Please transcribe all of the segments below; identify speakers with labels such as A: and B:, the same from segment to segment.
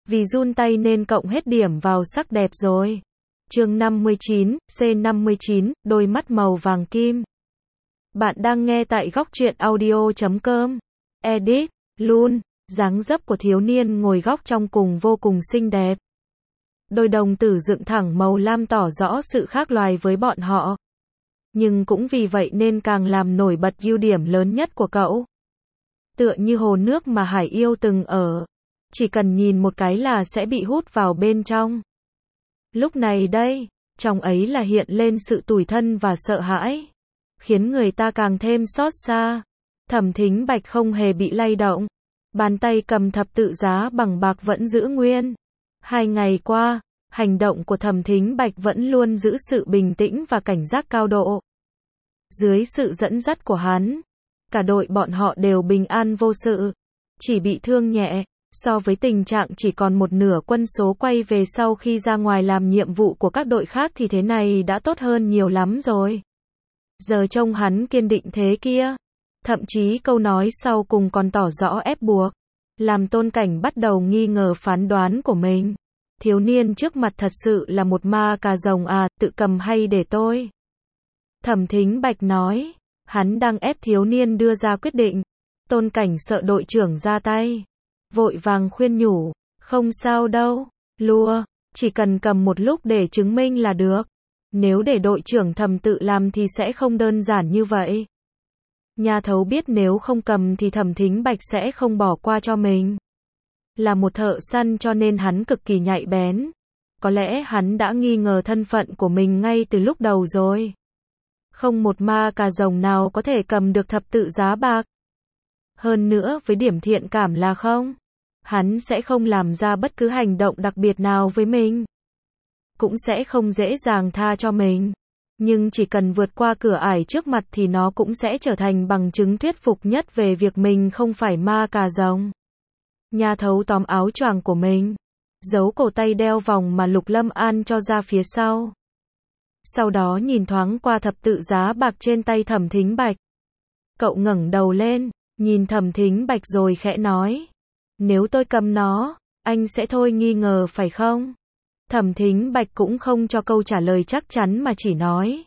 A: Vì run tay nên cộng hết điểm vào sắc đẹp rồi. Chương 59, C59, đôi mắt màu vàng kim. Bạn đang nghe tại góc truyện audio.com. Edit, Lun, dáng dấp của thiếu niên ngồi góc trong cùng vô cùng xinh đẹp. Đôi đồng tử dựng thẳng màu lam tỏ rõ sự khác loài với bọn họ. Nhưng cũng vì vậy nên càng làm nổi bật ưu điểm lớn nhất của cậu. Tựa như hồ nước mà Hải yêu từng ở. Chỉ cần nhìn một cái là sẽ bị hút vào bên trong. Lúc này đây, trong ấy là hiện lên sự tủi thân và sợ hãi. Khiến người ta càng thêm xót xa. Thẩm Thính Bạch không hề bị lay động. Bàn tay cầm thập tự giá bằng bạc vẫn giữ nguyên. 2 ngày qua, hành động của Thẩm Thính Bạch vẫn luôn giữ sự bình tĩnh và cảnh giác cao độ. Dưới sự dẫn dắt của hắn, cả đội bọn họ đều bình an vô sự. Chỉ bị thương nhẹ. So với tình trạng chỉ còn một nửa quân số quay về sau khi ra ngoài làm nhiệm vụ của các đội khác thì thế này đã tốt hơn nhiều lắm rồi. Giờ trông hắn kiên định thế kia. Thậm chí câu nói sau cùng còn tỏ rõ ép buộc. Làm Tôn Cảnh bắt đầu nghi ngờ phán đoán của mình. Thiếu niên trước mặt thật sự là một ma cà rồng à, tự cầm hay để tôi. Thẩm Thính Bạch nói. Hắn đang ép thiếu niên đưa ra quyết định. Tôn Cảnh sợ đội trưởng ra tay. Vội vàng khuyên nhủ, không sao đâu, Lua, chỉ cần cầm một lúc để chứng minh là được. Nếu để đội trưởng Thẩm tự làm thì sẽ không đơn giản như vậy. Nhà thấu biết nếu không cầm thì Thẩm Thính Bạch sẽ không bỏ qua cho mình. Là một thợ săn cho nên hắn cực kỳ nhạy bén. Có lẽ hắn đã nghi ngờ thân phận của mình ngay từ lúc đầu rồi. Không một ma cà rồng nào có thể cầm được thập tự giá bạc. Hơn nữa với điểm thiện cảm là không. Hắn sẽ không làm ra bất cứ hành động đặc biệt nào với mình. Cũng sẽ không dễ dàng tha cho mình. Nhưng chỉ cần vượt qua cửa ải trước mặt thì nó cũng sẽ trở thành bằng chứng thuyết phục nhất về việc mình không phải ma cà rồng. Nhà thấu tóm áo choàng của mình. Giấu cổ tay đeo vòng mà Lục Lâm An cho ra phía sau. Sau đó nhìn thoáng qua thập tự giá bạc trên tay Thẩm Thính Bạch. Cậu ngẩng đầu lên, nhìn Thẩm Thính Bạch rồi khẽ nói. Nếu tôi cầm nó, anh sẽ thôi nghi ngờ phải không? Thẩm Thính Bạch cũng không cho câu trả lời chắc chắn mà chỉ nói.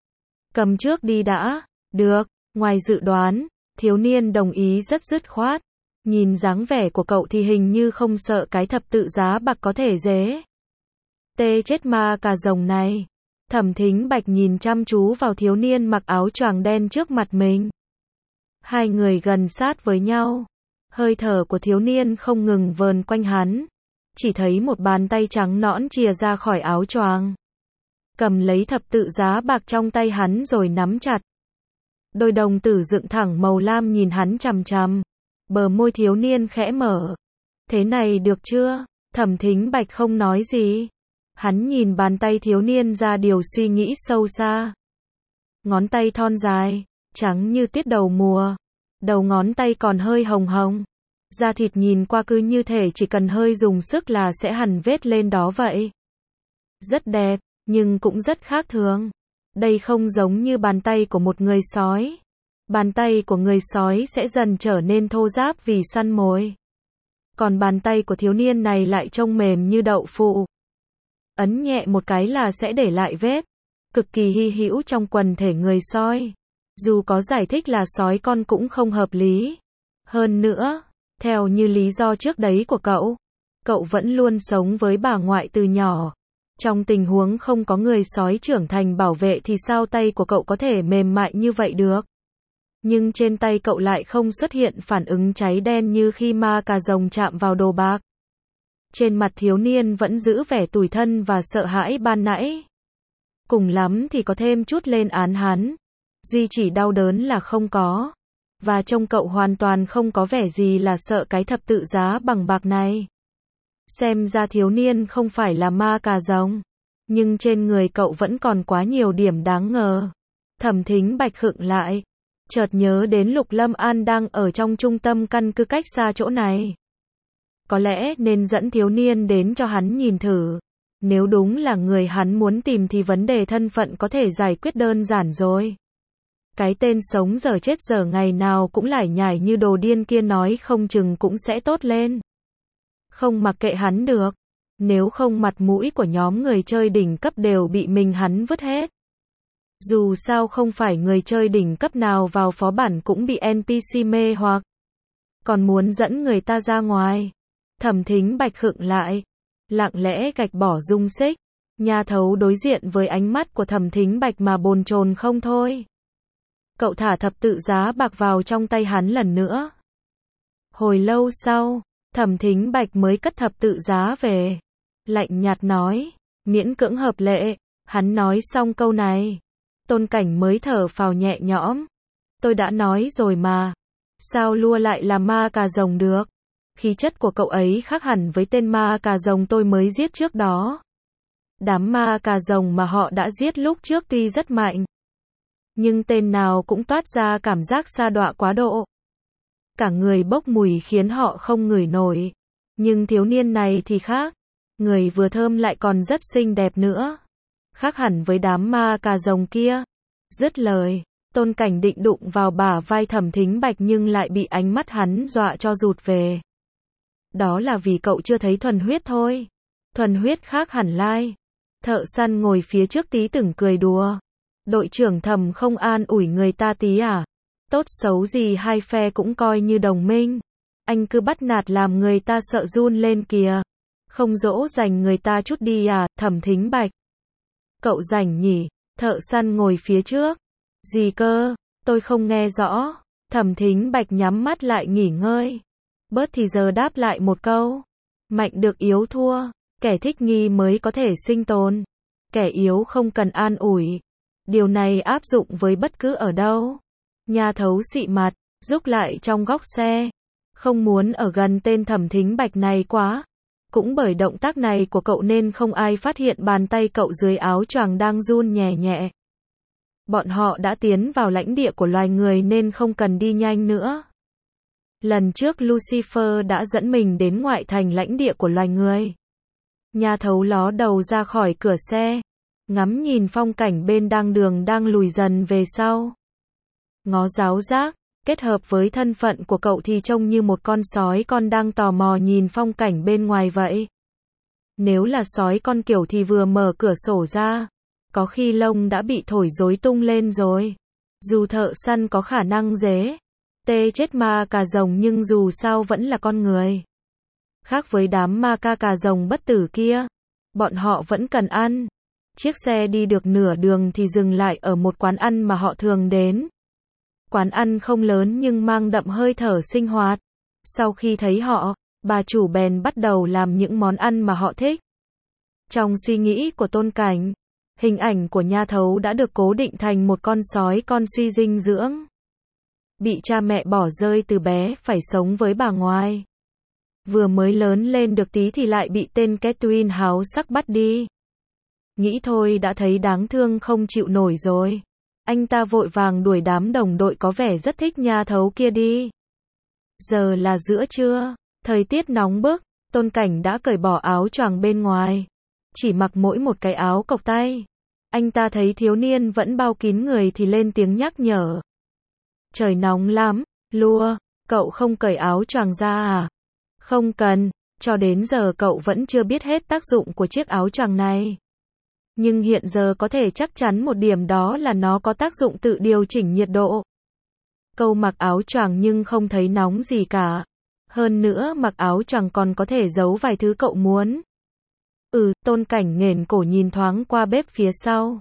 A: Cầm trước đi đã. Được, ngoài dự đoán, thiếu niên đồng ý rất dứt khoát. Nhìn dáng vẻ của cậu thì hình như không sợ cái thập tự giá bạc có thể dễ. Tê chết ma cà rồng này. Thẩm Thính Bạch nhìn chăm chú vào thiếu niên mặc áo choàng đen trước mặt mình. Hai người gần sát với nhau. Hơi thở của thiếu niên không ngừng vờn quanh hắn. Chỉ thấy một bàn tay trắng nõn chìa ra khỏi áo choàng. Cầm lấy thập tự giá bạc trong tay hắn rồi nắm chặt. Đôi đồng tử dựng thẳng màu lam nhìn hắn chằm chằm. Bờ môi thiếu niên khẽ mở. Thế này được chưa? Thẩm Thính Bạch không nói gì. Hắn nhìn bàn tay thiếu niên ra điều suy nghĩ sâu xa. Ngón tay thon dài, trắng như tuyết đầu mùa. Đầu ngón tay còn hơi hồng hồng. Da thịt nhìn qua cứ như thể chỉ cần hơi dùng sức là sẽ hằn vết lên đó vậy. Rất đẹp, nhưng cũng rất khác thường. Đây không giống như bàn tay của một người sói. Bàn tay của người sói sẽ dần trở nên thô ráp vì săn mồi. Còn bàn tay của thiếu niên này lại trông mềm như đậu phụ. Ấn nhẹ một cái là sẽ để lại vết. Cực kỳ hy hữu trong quần thể người sói. Dù có giải thích là sói con cũng không hợp lý. Hơn nữa, theo như lý do trước đấy của cậu vẫn luôn sống với bà ngoại từ nhỏ. Trong tình huống không có người sói trưởng thành bảo vệ thì sao tay của cậu có thể mềm mại như vậy được. Nhưng trên tay cậu lại không xuất hiện phản ứng cháy đen như khi ma cà rồng chạm vào đồ bạc. Trên mặt thiếu niên vẫn giữ vẻ tủi thân và sợ hãi ban nãy. Cùng lắm thì có thêm chút lên án hắn. Duy chỉ đau đớn là không có. Và trông cậu hoàn toàn không có vẻ gì là sợ cái thập tự giá bằng bạc này. Xem ra thiếu niên không phải là ma cà rồng. Nhưng trên người cậu vẫn còn quá nhiều điểm đáng ngờ. Thẩm Thính Bạch khựng lại. Chợt nhớ đến Lục Lâm An đang ở trong trung tâm căn cứ cách xa chỗ này. Có lẽ nên dẫn thiếu niên đến cho hắn nhìn thử. Nếu đúng là người hắn muốn tìm thì vấn đề thân phận có thể giải quyết đơn giản rồi. Cái tên sống giờ chết giờ ngày nào cũng lải nhải như đồ điên kia nói không chừng cũng sẽ tốt lên. Không mặc kệ hắn được. Nếu không mặt mũi của nhóm người chơi đỉnh cấp đều bị mình hắn vứt hết. Dù sao không phải người chơi đỉnh cấp nào vào phó bản cũng bị NPC mê hoặc. Còn muốn dẫn người ta ra ngoài. Thẩm Thính Bạch khựng lại. Lặng lẽ gạch bỏ dung xích. Nha Thấu đối diện với ánh mắt của Thẩm Thính Bạch mà bồn chồn không thôi. Cậu thả thập tự giá bạc vào trong tay hắn lần nữa. Hồi lâu sau, Thẩm Thính Bạch mới cất thập tự giá về. Lạnh nhạt nói, miễn cưỡng hợp lệ. Hắn nói xong câu này, Tôn Cảnh mới thở phào nhẹ nhõm. Tôi đã nói rồi mà. Sao Lua lại là ma cà rồng được? Khí chất của cậu ấy khác hẳn với tên ma cà rồng tôi mới giết trước đó. Đám ma cà rồng mà họ đã giết lúc trước tuy rất mạnh, nhưng tên nào cũng toát ra cảm giác sa đọa quá độ. Cả người bốc mùi khiến họ không ngửi nổi. Nhưng thiếu niên này thì khác. Người vừa thơm lại còn rất xinh đẹp nữa. Khác hẳn với đám ma cà rồng kia. Dứt lời, Tôn Cảnh định đụng vào bả vai Thẩm Thính Bạch nhưng lại bị ánh mắt hắn dọa cho rụt về. Đó là vì cậu chưa thấy thuần huyết thôi. Thuần huyết khác hẳn lai. Thợ săn ngồi phía trước tí từng cười đùa. Đội trưởng Thẩm không an ủi người ta tí à? Tốt xấu gì hai phe cũng coi như đồng minh. Anh cứ bắt nạt làm người ta sợ run lên kìa. Không dỗ dành người ta chút đi à, Thẩm Thính Bạch. Cậu rảnh nhỉ? Thợ săn ngồi phía trước. Gì cơ? Tôi không nghe rõ. Thẩm Thính Bạch nhắm mắt lại nghỉ ngơi. Bớt thì giờ đáp lại một câu. Mạnh được yếu thua. Kẻ thích nghi mới có thể sinh tồn. Kẻ yếu không cần an ủi. Điều này áp dụng với bất cứ ở đâu. Nha Thấu xị mặt, rúc lại trong góc xe. Không muốn ở gần tên Thẩm Thính Bạch này quá. Cũng bởi động tác này của cậu nên không ai phát hiện bàn tay cậu dưới áo choàng đang run nhẹ nhẹ. Bọn họ đã tiến vào lãnh địa của loài người nên không cần đi nhanh nữa. Lần trước Lucifer đã dẫn mình đến ngoại thành lãnh địa của loài người. Nha Thấu ló đầu ra khỏi cửa xe, ngắm nhìn phong cảnh bên đường đang lùi dần về sau. Ngó giáo giác, kết hợp với thân phận của cậu thì trông như một con sói con đang tò mò nhìn phong cảnh bên ngoài vậy. Nếu là sói con kiểu thì vừa mở cửa sổ ra, có khi lông đã bị thổi rối tung lên rồi. Dù thợ săn có khả năng dễ tê chết ma cà rồng nhưng dù sao vẫn là con người. Khác với đám ma cà rồng bất tử kia, bọn họ vẫn cần ăn. Chiếc xe đi được nửa đường thì dừng lại ở một quán ăn mà họ thường đến. Quán ăn không lớn nhưng mang đậm hơi thở sinh hoạt. Sau khi thấy họ, bà chủ bèn bắt đầu làm những món ăn mà họ thích. Trong suy nghĩ của Tôn Cảnh, hình ảnh của Nha Thấu đã được cố định thành một con sói con suy dinh dưỡng. Bị cha mẹ bỏ rơi từ bé phải sống với bà ngoại. Vừa mới lớn lên được tí thì lại bị tên Catherine háo sắc bắt đi. Nghĩ thôi đã thấy đáng thương không chịu nổi rồi. Anh ta vội vàng đuổi đám đồng đội có vẻ rất thích Nha Thấu kia đi. Giờ là giữa trưa, thời tiết nóng bức, Tôn Cảnh đã cởi bỏ áo choàng bên ngoài. Chỉ mặc mỗi một cái áo cộc tay. Anh ta thấy thiếu niên vẫn bao kín người thì lên tiếng nhắc nhở. Trời nóng lắm, Lua, cậu không cởi áo choàng ra à? Không cần, cho đến giờ cậu vẫn chưa biết hết tác dụng của chiếc áo choàng này. Nhưng hiện giờ có thể chắc chắn một điểm đó là nó có tác dụng tự điều chỉnh nhiệt độ. Cậu mặc áo choàng nhưng không thấy nóng gì cả. Hơn nữa mặc áo choàng còn có thể giấu vài thứ cậu muốn. Tôn Cảnh nghển cổ nhìn thoáng qua bếp phía sau.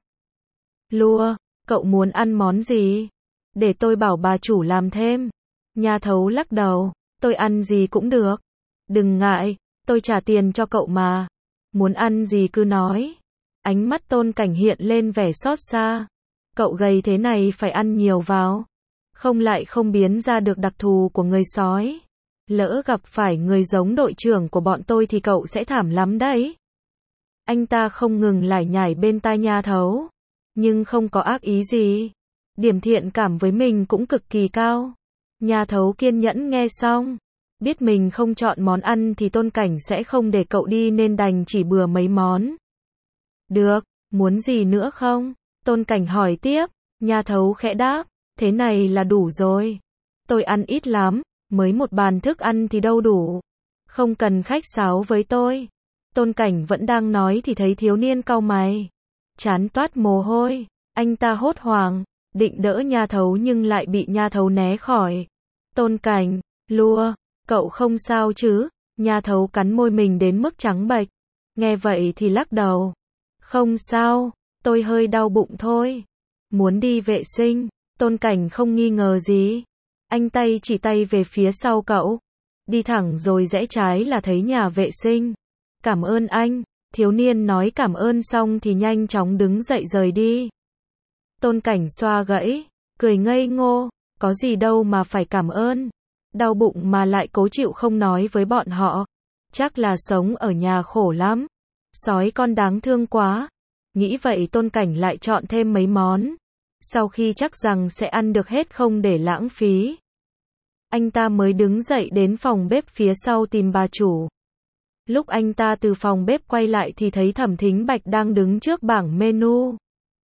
A: Lua, cậu muốn ăn món gì? Để tôi bảo bà chủ làm thêm. Nha Thấu lắc đầu, tôi ăn gì cũng được. Đừng ngại, tôi trả tiền cho cậu mà. Muốn ăn gì cứ nói. Ánh mắt Tôn Cảnh hiện lên vẻ xót xa. Cậu gầy thế này phải ăn nhiều vào. Không lại không biến ra được đặc thù của người sói. Lỡ gặp phải người giống đội trưởng của bọn tôi thì cậu sẽ thảm lắm đấy. Anh ta không ngừng lải nhải bên tai Nha Thấu. Nhưng không có ác ý gì. Điểm thiện cảm với mình cũng cực kỳ cao. Nha Thấu kiên nhẫn nghe xong. Biết mình không chọn món ăn thì Tôn Cảnh sẽ không để cậu đi nên đành chỉ bừa mấy món. Được, muốn gì nữa không? Tôn Cảnh hỏi tiếp. Nha Thấu khẽ đáp. Thế này là đủ rồi. Tôi ăn ít lắm, mới một bàn thức ăn thì đâu đủ. Không cần khách sáo với tôi. Tôn Cảnh vẫn đang nói thì thấy thiếu niên cau mày. Trán toát mồ hôi. Anh ta hốt hoảng, định đỡ Nha Thấu nhưng lại bị Nha Thấu né khỏi. Tôn Cảnh, lùa, cậu không sao chứ? Nha Thấu cắn môi mình đến mức trắng bệch. Nghe vậy thì lắc đầu. Không sao, tôi hơi đau bụng thôi. Muốn đi vệ sinh. Tôn Cảnh không nghi ngờ gì. Anh tay chỉ tay về phía sau cậu. Đi thẳng rồi rẽ trái là thấy nhà vệ sinh. Cảm ơn anh. Thiếu niên nói cảm ơn xong thì nhanh chóng đứng dậy rời đi. Tôn Cảnh xoa gãy, cười ngây ngô, có gì đâu mà phải cảm ơn. Đau bụng mà lại cố chịu không nói với bọn họ. Chắc là sống ở nhà khổ lắm. Sói con đáng thương quá. Nghĩ vậy Tôn Cảnh lại chọn thêm mấy món. Sau khi chắc rằng sẽ ăn được hết không để lãng phí, anh ta mới đứng dậy đến phòng bếp phía sau tìm bà chủ. Lúc anh ta từ phòng bếp quay lại thì thấy Thẩm Thính Bạch đang đứng trước bảng menu.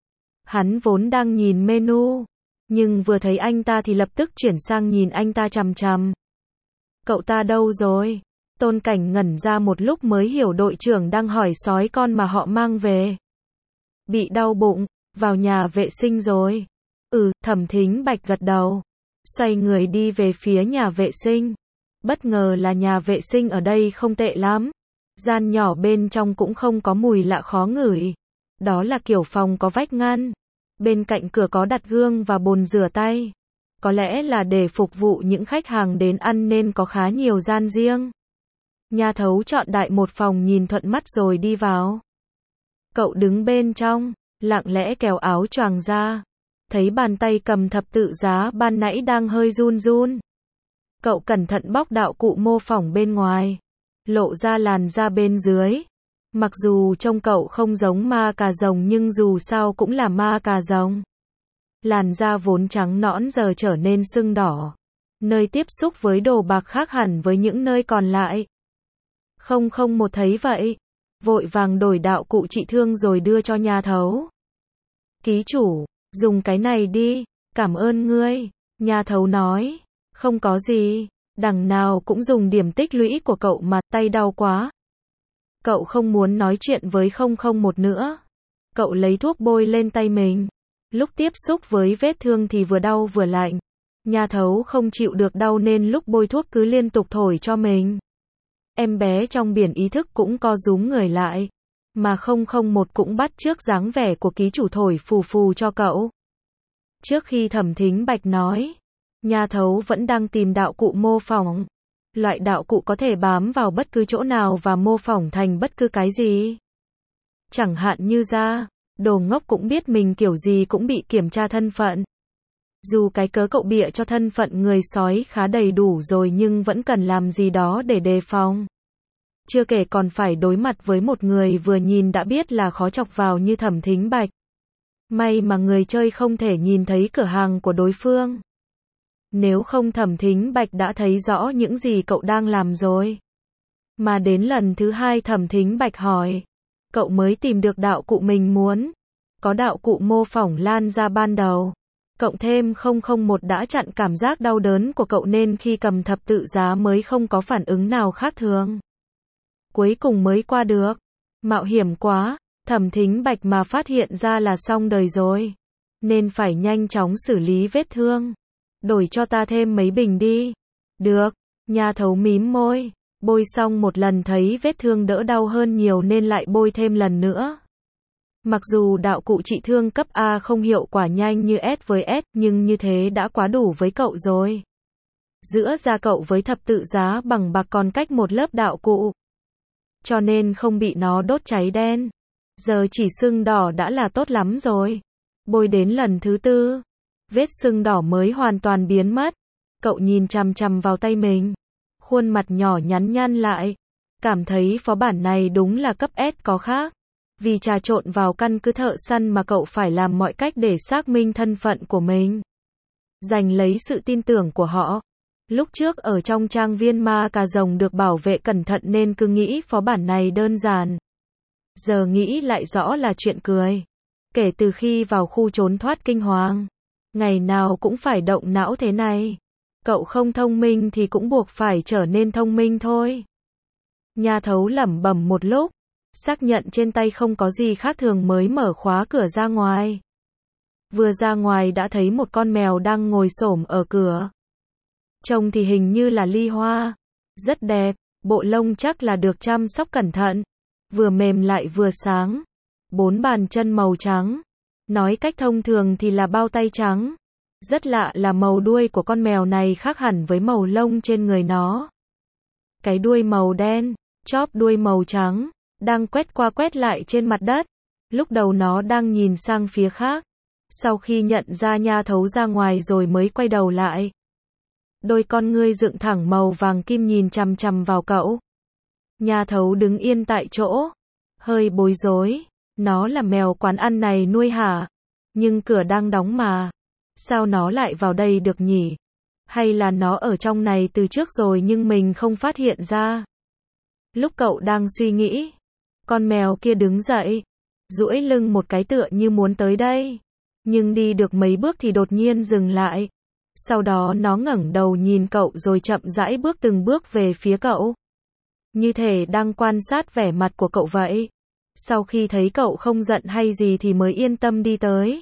A: Hắn vốn đang nhìn menu, nhưng vừa thấy anh ta thì lập tức chuyển sang nhìn anh ta chằm chằm. Cậu ta đâu rồi? Tôn Cảnh ngẩn ra một lúc mới hiểu đội trưởng đang hỏi sói con mà họ mang về. Bị đau bụng, vào nhà vệ sinh rồi. Thẩm Thính Bạch gật đầu, xoay người đi về phía nhà vệ sinh. Bất ngờ là nhà vệ sinh ở đây không tệ lắm. Gian nhỏ bên trong cũng không có mùi lạ khó ngửi. Đó là kiểu phòng có vách ngăn. Bên cạnh cửa có đặt gương và bồn rửa tay. Có lẽ là để phục vụ những khách hàng đến ăn nên có khá nhiều gian riêng. Nha Thấu chọn đại một phòng nhìn thuận mắt rồi đi vào. Cậu đứng bên trong, lặng lẽ kéo áo choàng ra. Thấy bàn tay cầm thập tự giá ban nãy đang hơi run run. Cậu cẩn thận bóc đạo cụ mô phỏng bên ngoài, lộ ra làn da bên dưới. Mặc dù trông cậu không giống ma cà rồng nhưng dù sao cũng là ma cà rồng. Làn da vốn trắng nõn giờ trở nên sưng đỏ. Nơi tiếp xúc với đồ bạc khác hẳn với những nơi còn lại. 001 thấy vậy, vội vàng đổi đạo cụ trị thương rồi đưa cho Nha Thấu. Ký chủ, dùng cái này đi, cảm ơn ngươi. Nha Thấu nói, không có gì, đằng nào cũng dùng điểm tích lũy của cậu mà, tay đau quá. Cậu không muốn nói chuyện với 001 nữa. Cậu lấy thuốc bôi lên tay mình. Lúc tiếp xúc với vết thương thì vừa đau vừa lạnh. Nha Thấu không chịu được đau nên lúc bôi thuốc cứ liên tục thổi cho mình. Em bé trong biển ý thức cũng co rúm người lại. Mà 001 cũng bắt chước dáng vẻ của ký chủ thổi phù phù cho cậu. Trước khi Thẩm Thính Bạch nói, Nha Thấu vẫn đang tìm đạo cụ mô phỏng. Loại đạo cụ có thể bám vào bất cứ chỗ nào và mô phỏng thành bất cứ cái gì. Chẳng hạn như da, đồ ngốc cũng biết mình kiểu gì cũng bị kiểm tra thân phận. Dù cái cớ cậu bịa cho thân phận người sói khá đầy đủ rồi nhưng vẫn cần làm gì đó để đề phòng. Chưa kể còn phải đối mặt với một người vừa nhìn đã biết là khó chọc vào như Thẩm Thính Bạch. May mà người chơi không thể nhìn thấy cửa hàng của đối phương. Nếu không Thẩm Thính Bạch đã thấy rõ những gì cậu đang làm rồi. Mà đến lần thứ hai Thẩm Thính Bạch hỏi, cậu mới tìm được đạo cụ mình muốn. Có đạo cụ mô phỏng lan ra ban đầu. Cộng thêm 001 đã chặn cảm giác đau đớn của cậu nên khi cầm thập tự giá mới không có phản ứng nào khác thường. Cuối cùng mới qua được. Mạo hiểm quá, Thẩm Thính Bạch mà phát hiện ra là xong đời rồi. Nên phải nhanh chóng xử lý vết thương. Đổi cho ta thêm mấy bình đi. Được, Nha Thấu mím môi. Bôi xong một lần thấy vết thương đỡ đau hơn nhiều nên lại bôi thêm lần nữa. Mặc dù đạo cụ trị thương cấp A không hiệu quả nhanh như S với S nhưng như thế đã quá đủ với cậu rồi. Giữa da cậu với thập tự giá bằng bạc còn cách một lớp đạo cụ. Cho nên không bị nó đốt cháy đen. Giờ chỉ sưng đỏ đã là tốt lắm rồi. Bôi đến lần thứ tư, vết sưng đỏ mới hoàn toàn biến mất. Cậu nhìn chằm chằm vào tay mình. Khuôn mặt nhỏ nhắn nhăn lại. Cảm thấy phó bản này đúng là cấp S có khác. Vì trà trộn vào căn cứ thợ săn mà cậu phải làm mọi cách để xác minh thân phận của mình. Giành lấy sự tin tưởng của họ. Lúc trước ở trong trang viên ma cà rồng được bảo vệ cẩn thận nên cứ nghĩ phó bản này đơn giản. Giờ nghĩ lại rõ là chuyện cười. Kể từ khi vào khu trốn thoát kinh hoàng, ngày nào cũng phải động não thế này. Cậu không thông minh thì cũng buộc phải trở nên thông minh thôi. Nha thấu lẩm bẩm một lúc, xác nhận trên tay không có gì khác thường mới mở khóa cửa ra ngoài. Vừa ra ngoài đã thấy một con mèo đang ngồi xổm ở cửa. Trông thì hình như là Ly Hoa. Rất đẹp, bộ lông chắc là được chăm sóc cẩn thận. Vừa mềm lại vừa sáng. 4 bàn chân màu trắng. Nói cách thông thường thì là bao tay trắng. Rất lạ là màu đuôi của con mèo này khác hẳn với màu lông trên người nó. Cái đuôi màu đen, chóp đuôi màu trắng, đang quét qua quét lại trên mặt đất. Lúc đầu nó đang nhìn sang phía khác. Sau khi nhận ra Nha Thấu ra ngoài rồi mới quay đầu lại. Đôi con ngươi dựng thẳng màu vàng kim nhìn chằm chằm vào cậu. Nha Thấu đứng yên tại chỗ, hơi bối rối. Nó là mèo quán ăn này nuôi hả? Nhưng cửa đang đóng mà. Sao nó lại vào đây được nhỉ? Hay là nó ở trong này từ trước rồi nhưng mình không phát hiện ra? Lúc cậu đang suy nghĩ, con mèo kia đứng dậy, duỗi lưng một cái tựa như muốn tới đây. Nhưng đi được mấy bước thì đột nhiên dừng lại. Sau đó nó ngẩng đầu nhìn cậu rồi chậm rãi bước từng bước về phía cậu. Như thể đang quan sát vẻ mặt của cậu vậy. Sau khi thấy cậu không giận hay gì thì mới yên tâm đi tới.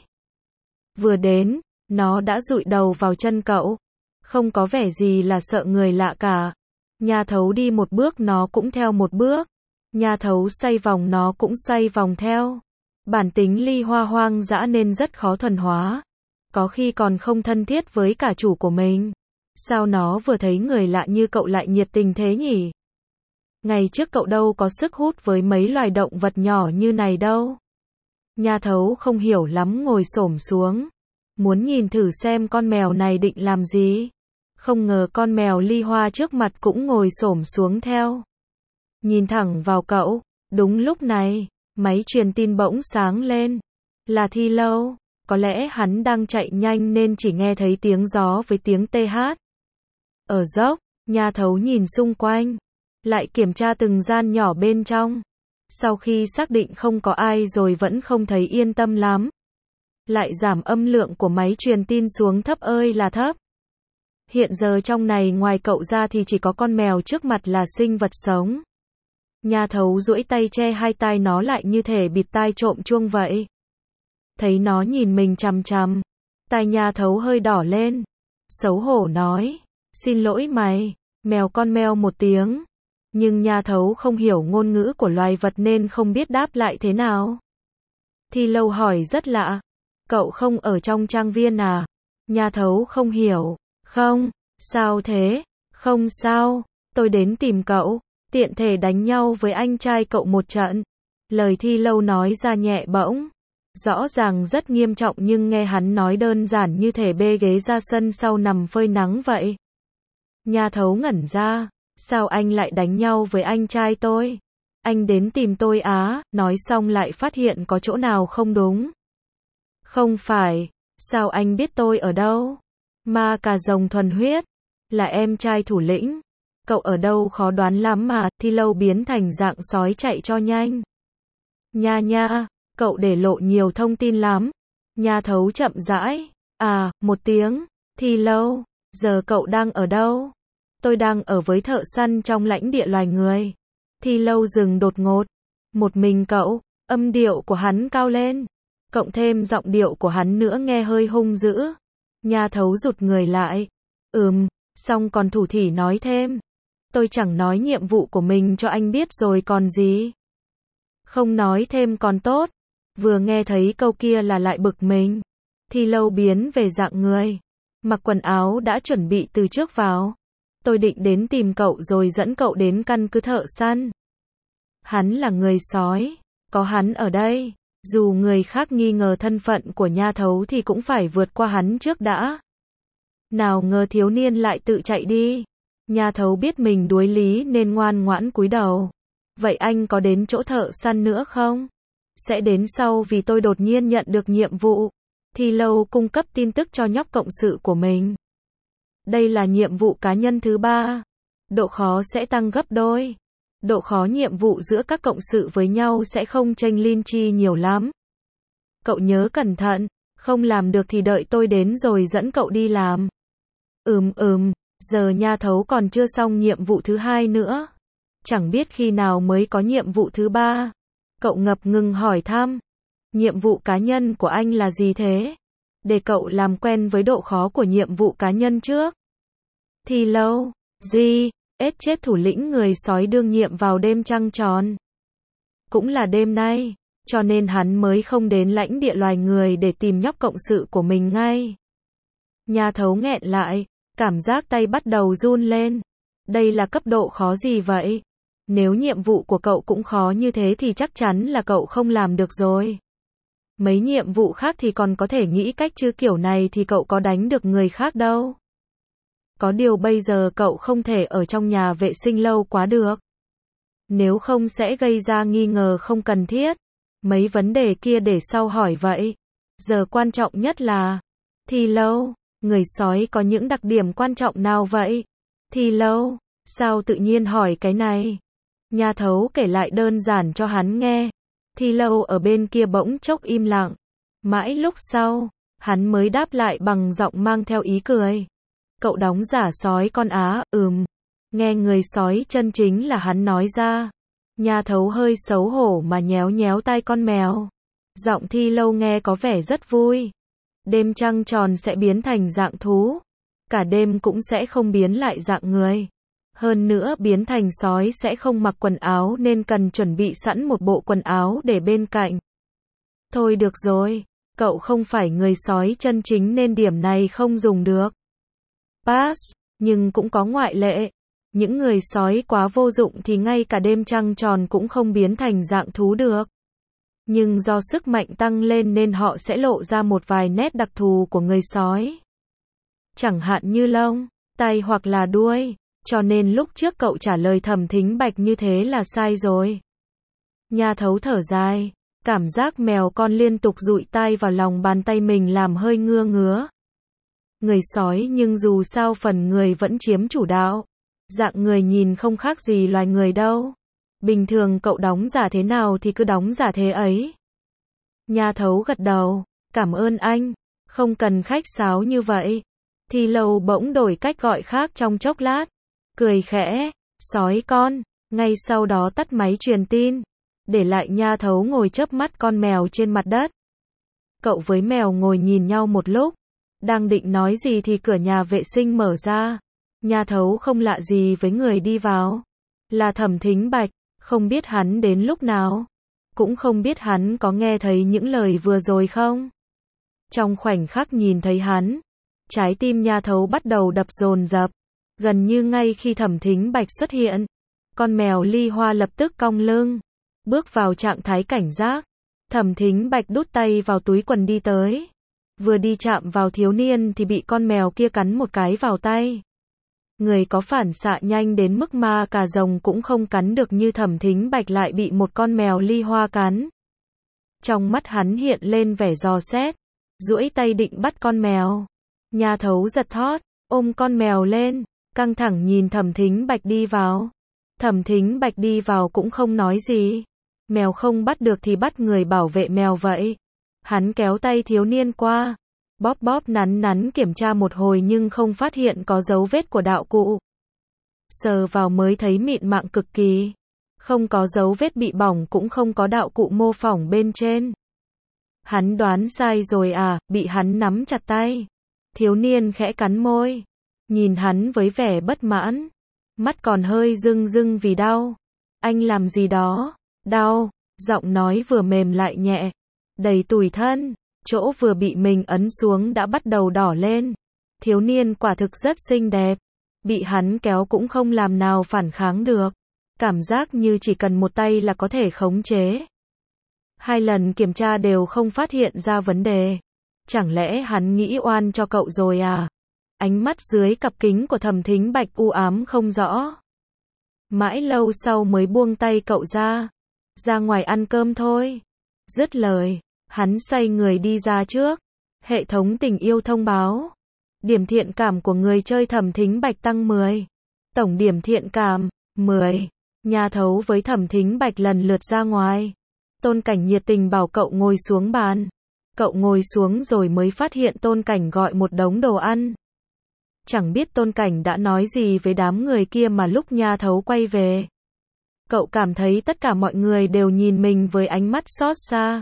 A: Vừa đến, nó đã dụi đầu vào chân cậu. Không có vẻ gì là sợ người lạ cả. Nha Thấu đi một bước nó cũng theo một bước. Nha Thấu xoay vòng nó cũng xoay vòng theo. Bản tính Ly Hoa hoang dã nên rất khó thuần hóa. Có khi còn không thân thiết với cả chủ của mình. Sao nó vừa thấy người lạ như cậu lại nhiệt tình thế nhỉ? Ngày trước cậu đâu có sức hút với mấy loài động vật nhỏ như này đâu. Nha Thấu không hiểu lắm ngồi xổm xuống. Muốn nhìn thử xem con mèo này định làm gì. Không ngờ con mèo Ly Hoa trước mặt cũng ngồi xổm xuống theo. Nhìn thẳng vào cậu. Đúng lúc này, máy truyền tin bỗng sáng lên. Là Thi Lâu. Có lẽ hắn đang chạy nhanh nên chỉ nghe thấy tiếng gió với tiếng tê hát. Ở dốc, Nha Thấu nhìn xung quanh. Lại kiểm tra từng gian nhỏ bên trong. Sau khi xác định không có ai rồi vẫn không thấy yên tâm lắm. Lại giảm âm lượng của máy truyền tin xuống thấp ơi là thấp. Hiện giờ trong này ngoài cậu ra thì chỉ có con mèo trước mặt là sinh vật sống. Nha Thấu duỗi tay che hai tai nó lại như thể bịt tai trộm chuông vậy. Thấy nó nhìn mình chằm chằm. Tai Nha Thấu hơi đỏ lên. Xấu hổ nói. Xin lỗi mày. Mèo con meo một tiếng. Nhưng Nha Thấu không hiểu ngôn ngữ của loài vật nên không biết đáp lại thế nào. Thi Lâu hỏi rất lạ. Cậu không ở trong trang viên à? Nha Thấu không hiểu. Không. Sao thế? Không sao. Tôi đến tìm cậu. Tiện thể đánh nhau với anh trai cậu một trận. Lời Thi Lâu nói ra nhẹ bỗng. Rõ ràng rất nghiêm trọng nhưng nghe hắn nói đơn giản như thể bê ghế ra sân sau nằm phơi nắng vậy. Nha Thấu ngẩn ra. Sao anh lại đánh nhau với anh trai tôi? Anh đến tìm tôi á, nói xong lại phát hiện có chỗ nào không đúng. Không phải, sao anh biết tôi ở đâu? Ma cà rồng thuần huyết, là em trai thủ lĩnh. Cậu ở đâu khó đoán lắm mà, Thi Lâu biến thành dạng sói chạy cho nhanh. Nha nha, cậu để lộ nhiều thông tin lắm. Nha Thấu chậm rãi. À, một tiếng. Thi Lâu, giờ cậu đang ở đâu? Tôi đang ở với thợ săn trong lãnh địa loài người. Thi Lâu dừng đột ngột. Một mình cậu, âm điệu của hắn cao lên. Cộng thêm giọng điệu của hắn nữa nghe hơi hung dữ. Nha Thấu rụt người lại. Xong còn thủ thỉ nói thêm. Tôi chẳng nói nhiệm vụ của mình cho anh biết rồi còn gì. Không nói thêm còn tốt. Vừa nghe thấy câu kia là lại bực mình. Thi Lâu biến về dạng người. Mặc quần áo đã chuẩn bị từ trước vào. Tôi định đến tìm cậu rồi dẫn cậu đến căn cứ thợ săn. Hắn là người sói. Có hắn ở đây. Dù người khác nghi ngờ thân phận của Nha Thấu thì cũng phải vượt qua hắn trước đã. Nào ngờ thiếu niên lại tự chạy đi. Nha Thấu biết mình đuối lý nên ngoan ngoãn cúi đầu. Vậy anh có đến chỗ thợ săn nữa không? Sẽ đến sau vì tôi đột nhiên nhận được nhiệm vụ. Thi Lâu cung cấp tin tức cho nhóc cộng sự của mình. Đây là nhiệm vụ cá nhân thứ 3. Độ khó sẽ tăng gấp đôi. Độ khó nhiệm vụ giữa các cộng sự với nhau sẽ không chênh lin chi nhiều lắm. Cậu nhớ cẩn thận, không làm được thì đợi tôi đến rồi dẫn cậu đi làm. Giờ Nha Thấu còn chưa xong nhiệm vụ thứ 2 nữa. Chẳng biết khi nào mới có nhiệm vụ thứ 3. Cậu ngập ngừng hỏi thăm. Nhiệm vụ cá nhân của anh là gì thế? Để cậu làm quen với độ khó của nhiệm vụ cá nhân trước. Thì lâu, gì, chết thủ lĩnh người sói đương nhiệm vào đêm trăng tròn. Cũng là đêm nay, cho nên hắn mới không đến lãnh địa loài người để tìm nhóc cộng sự của mình ngay. Nha Thấu nghẹn lại, cảm giác tay bắt đầu run lên. Đây là cấp độ khó gì vậy? Nếu nhiệm vụ của cậu cũng khó như thế thì chắc chắn là cậu không làm được rồi. Mấy nhiệm vụ khác thì còn có thể nghĩ cách chứ kiểu này thì cậu có đánh được người khác đâu. Có điều bây giờ cậu không thể ở trong nhà vệ sinh lâu quá được. Nếu không sẽ gây ra nghi ngờ không cần thiết. Mấy vấn đề kia để sau hỏi vậy. Giờ quan trọng nhất là Thì lâu, người sói có những đặc điểm quan trọng nào vậy? Thì lâu, sao tự nhiên hỏi cái này? Nha Thấu kể lại đơn giản cho hắn nghe. Thì lâu ở bên kia bỗng chốc im lặng. Mãi lúc sau, hắn mới đáp lại bằng giọng mang theo ý cười. Cậu đóng giả sói con á, Nghe người sói chân chính là hắn nói ra. Nha Thấu hơi xấu hổ mà nhéo nhéo tai con mèo. Giọng Thi Lâu nghe có vẻ rất vui. Đêm trăng tròn sẽ biến thành dạng thú. Cả đêm cũng sẽ không biến lại dạng người. Hơn nữa biến thành sói sẽ không mặc quần áo nên cần chuẩn bị sẵn một bộ quần áo để bên cạnh. Thôi được rồi, cậu không phải người sói chân chính nên điểm này không dùng được. Pass, nhưng cũng có ngoại lệ. Những người sói quá vô dụng thì ngay cả đêm trăng tròn cũng không biến thành dạng thú được. Nhưng do sức mạnh tăng lên nên họ sẽ lộ ra một vài nét đặc thù của người sói. Chẳng hạn như lông, tay hoặc là đuôi. Cho nên lúc trước cậu trả lời Thẩm Thính Bạch như thế là sai rồi. Nha Thấu thở dài, cảm giác mèo con liên tục dụi tai vào lòng bàn tay mình làm hơi ngứa. Người sói nhưng dù sao phần người vẫn chiếm chủ đạo. Dạng người nhìn không khác gì loài người đâu. Bình thường cậu đóng giả thế nào thì cứ đóng giả thế ấy. Nha Thấu gật đầu, cảm ơn anh, không cần khách sáo như vậy. Thì Lâu bỗng đổi cách gọi khác trong chốc lát. Cười khẽ, sói con, ngay sau đó tắt máy truyền tin. Để lại Nha Thấu ngồi chớp mắt con mèo trên mặt đất. Cậu với mèo ngồi nhìn nhau một lúc. Đang định nói gì thì cửa nhà vệ sinh mở ra. Nha Thấu không lạ gì với người đi vào. Là Thẩm Thính Bạch, không biết hắn đến lúc nào. Cũng không biết hắn có nghe thấy những lời vừa rồi không. Trong khoảnh khắc nhìn thấy hắn, trái tim Nha Thấu bắt đầu đập dồn dập. Gần như ngay khi Thẩm Thính Bạch xuất hiện, con mèo Ly Hoa lập tức cong lưng, bước vào trạng thái cảnh giác. Thẩm Thính Bạch đút tay vào túi quần đi tới. Vừa đi chạm vào thiếu niên thì bị con mèo kia cắn một cái vào tay. Người có phản xạ nhanh đến mức ma cà rồng cũng không cắn được như Thẩm Thính Bạch lại bị một con mèo Ly Hoa cắn. Trong mắt hắn hiện lên vẻ dò xét, duỗi tay định bắt con mèo. Nha Thấu giật thót, ôm con mèo lên, căng thẳng nhìn Thẩm Thính Bạch đi vào. Thẩm Thính Bạch đi vào cũng không nói gì. Mèo không bắt được thì bắt người bảo vệ mèo vậy. Hắn kéo tay thiếu niên qua, bóp nắn kiểm tra một hồi nhưng không phát hiện có dấu vết của đạo cụ. Sờ vào mới thấy mịn màng cực kỳ. Không có dấu vết bị bỏng cũng không có đạo cụ mô phỏng bên trên. Hắn đoán sai rồi à, bị hắn nắm chặt tay. Thiếu niên khẽ cắn môi, nhìn hắn với vẻ bất mãn. Mắt còn hơi rưng vì đau. Anh làm gì đó? Đau, giọng nói vừa mềm lại nhẹ, đầy tủi thân. Chỗ vừa bị mình ấn xuống đã bắt đầu đỏ lên. Thiếu niên quả thực rất xinh đẹp. Bị hắn kéo cũng không làm nào phản kháng được. Cảm giác như chỉ cần một tay là có thể khống chế. 2 lần kiểm tra đều không phát hiện ra vấn đề. Chẳng lẽ hắn nghĩ oan cho cậu rồi à? Ánh mắt dưới cặp kính của Thẩm Thính Bạch u ám không rõ. Mãi lâu sau mới buông tay cậu ra. Ra ngoài ăn cơm thôi. Dứt lời, hắn xoay người đi ra trước. Hệ thống tình yêu thông báo. Điểm thiện cảm của người chơi Thẩm Thính Bạch tăng 10. Tổng điểm thiện cảm, 10. Nha Thấu với Thẩm Thính Bạch lần lượt ra ngoài. Tôn Cảnh nhiệt tình bảo cậu ngồi xuống bàn. Cậu ngồi xuống rồi mới phát hiện Tôn Cảnh gọi một đống đồ ăn. Chẳng biết Tôn Cảnh đã nói gì với đám người kia mà lúc Nha Thấu quay về. Cậu cảm thấy tất cả mọi người đều nhìn mình với ánh mắt xót xa.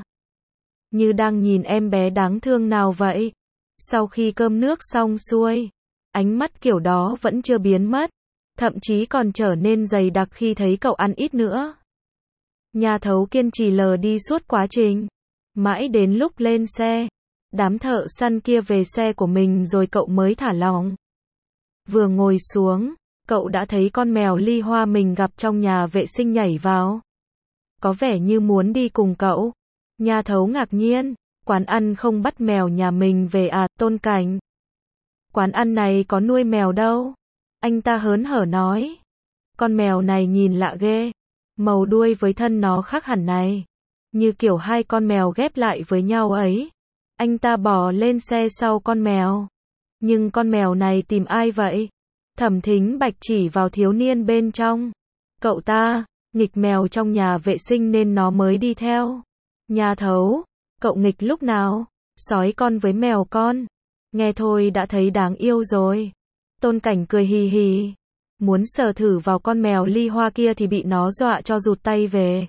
A: Như đang nhìn em bé đáng thương nào vậy. Sau khi cơm nước xong xuôi, ánh mắt kiểu đó vẫn chưa biến mất. Thậm chí còn trở nên dày đặc khi thấy cậu ăn ít nữa. Nhà thấu kiên trì lờ đi suốt quá trình. Mãi đến lúc lên xe, đám thợ săn kia về xe của mình rồi cậu mới thả lỏng. Vừa ngồi xuống, cậu đã thấy con mèo Ly Hoa mình gặp trong nhà vệ sinh nhảy vào. Có vẻ như muốn đi cùng cậu. Nhà thấu ngạc nhiên, quán ăn không bắt mèo nhà mình về à, Tôn Cảnh. Quán ăn này có nuôi mèo đâu. Anh ta hớn hở nói. Con mèo này nhìn lạ ghê. Màu đuôi với thân nó khác hẳn này. Như kiểu hai con mèo ghép lại với nhau ấy. Anh ta bò lên xe sau con mèo. Nhưng con mèo này tìm ai vậy? Thẩm Thính Bạch chỉ vào thiếu niên bên trong. Cậu ta, nghịch mèo trong nhà vệ sinh nên nó mới đi theo. Nhà thấu, cậu nghịch lúc nào? Sói con với mèo con. Nghe thôi đã thấy đáng yêu rồi. Tôn Cảnh cười hì hì. Muốn sờ thử vào con mèo Ly Hoa kia thì bị nó dọa cho rụt tay về.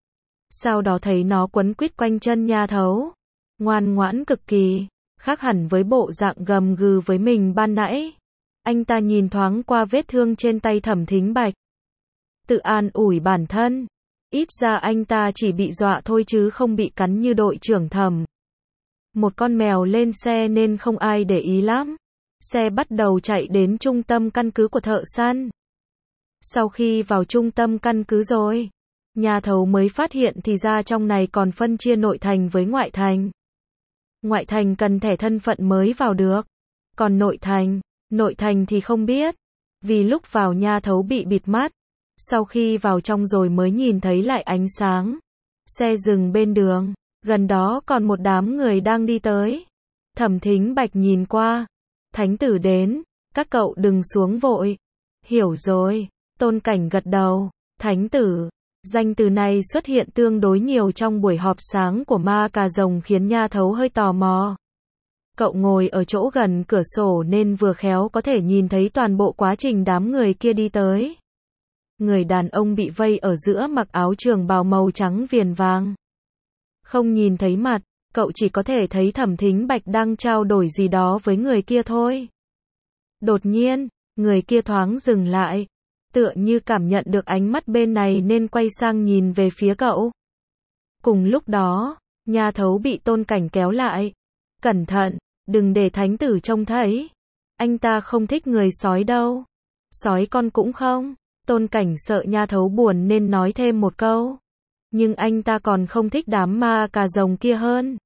A: Sau đó thấy nó quấn quýt quanh chân nhà thấu. Ngoan ngoãn cực kỳ. Khác hẳn với bộ dạng gầm gừ với mình ban nãy. Anh ta nhìn thoáng qua vết thương trên tay Thẩm Thính Bạch. Tự an ủi bản thân. Ít ra anh ta chỉ bị dọa thôi chứ không bị cắn như đội trưởng Thẩm. Một con mèo lên xe nên không ai để ý lắm. Xe bắt đầu chạy đến trung tâm căn cứ của thợ săn. Sau khi vào trung tâm căn cứ rồi, nhà thầu mới phát hiện thì ra trong này còn phân chia nội thành với ngoại thành. Ngoại thành cần thẻ thân phận mới vào được. Còn nội thành thì không biết. Vì lúc vào nhà thấu bị bịt mắt. Sau khi vào trong rồi mới nhìn thấy lại ánh sáng. Xe dừng bên đường. Gần đó còn một đám người đang đi tới. Thẩm Thính Bạch nhìn qua. Thánh tử đến. Các cậu đừng xuống vội. Hiểu rồi. Tôn Cảnh gật đầu. Thánh tử. Danh từ này xuất hiện tương đối nhiều trong buổi họp sáng của Ma Cà Rồng khiến nha thấu hơi tò mò. Cậu ngồi ở chỗ gần cửa sổ nên vừa khéo có thể nhìn thấy toàn bộ quá trình đám người kia đi tới. Người đàn ông bị vây ở giữa mặc áo trường bào màu trắng viền vàng. Không nhìn thấy mặt, cậu chỉ có thể thấy Thẩm Thính Bạch đang trao đổi gì đó với người kia thôi. Đột nhiên, người kia thoáng dừng lại. Tựa như cảm nhận được ánh mắt bên này nên quay sang nhìn về phía cậu. Cùng lúc đó, nha thấu bị Tôn Cảnh kéo lại. Cẩn thận, đừng để thánh tử trông thấy. Anh ta không thích người sói đâu. Sói con cũng không. Tôn Cảnh sợ nha thấu buồn nên nói thêm một câu. Nhưng anh ta còn không thích đám ma cà rồng kia hơn.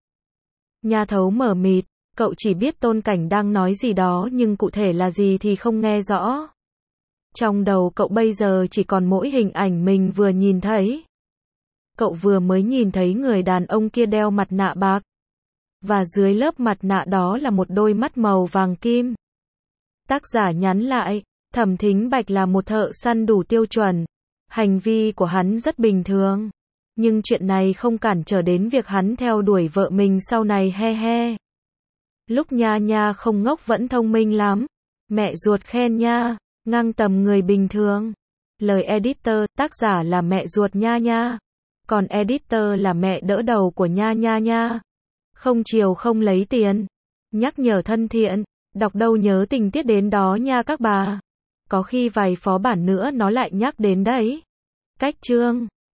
A: Nha thấu mở mịt, cậu chỉ biết Tôn Cảnh đang nói gì đó nhưng cụ thể là gì thì không nghe rõ. Trong đầu cậu bây giờ chỉ còn mỗi hình ảnh mình vừa nhìn thấy. Cậu vừa mới nhìn thấy người đàn ông kia đeo mặt nạ bạc. Và dưới lớp mặt nạ đó là một đôi mắt màu vàng kim. Tác giả nhắn lại, Thẩm Thính Bạch là một thợ săn đủ tiêu chuẩn. Hành vi của hắn rất bình thường. Nhưng chuyện này không cản trở đến việc hắn theo đuổi vợ mình sau này he he. Lúc Nha Nha không ngốc vẫn thông minh lắm. Mẹ ruột khen Nha, ngang tầm người bình thường. Lời editor, tác giả là mẹ ruột Nha Nha. Còn editor là mẹ đỡ đầu của Nha Nha Nha. Không chiều không lấy tiền. Nhắc nhở thân thiện. Đọc đâu nhớ tình tiết đến đó nha các bà. Có khi vài phó bản nữa nó lại nhắc đến đấy. Cách chương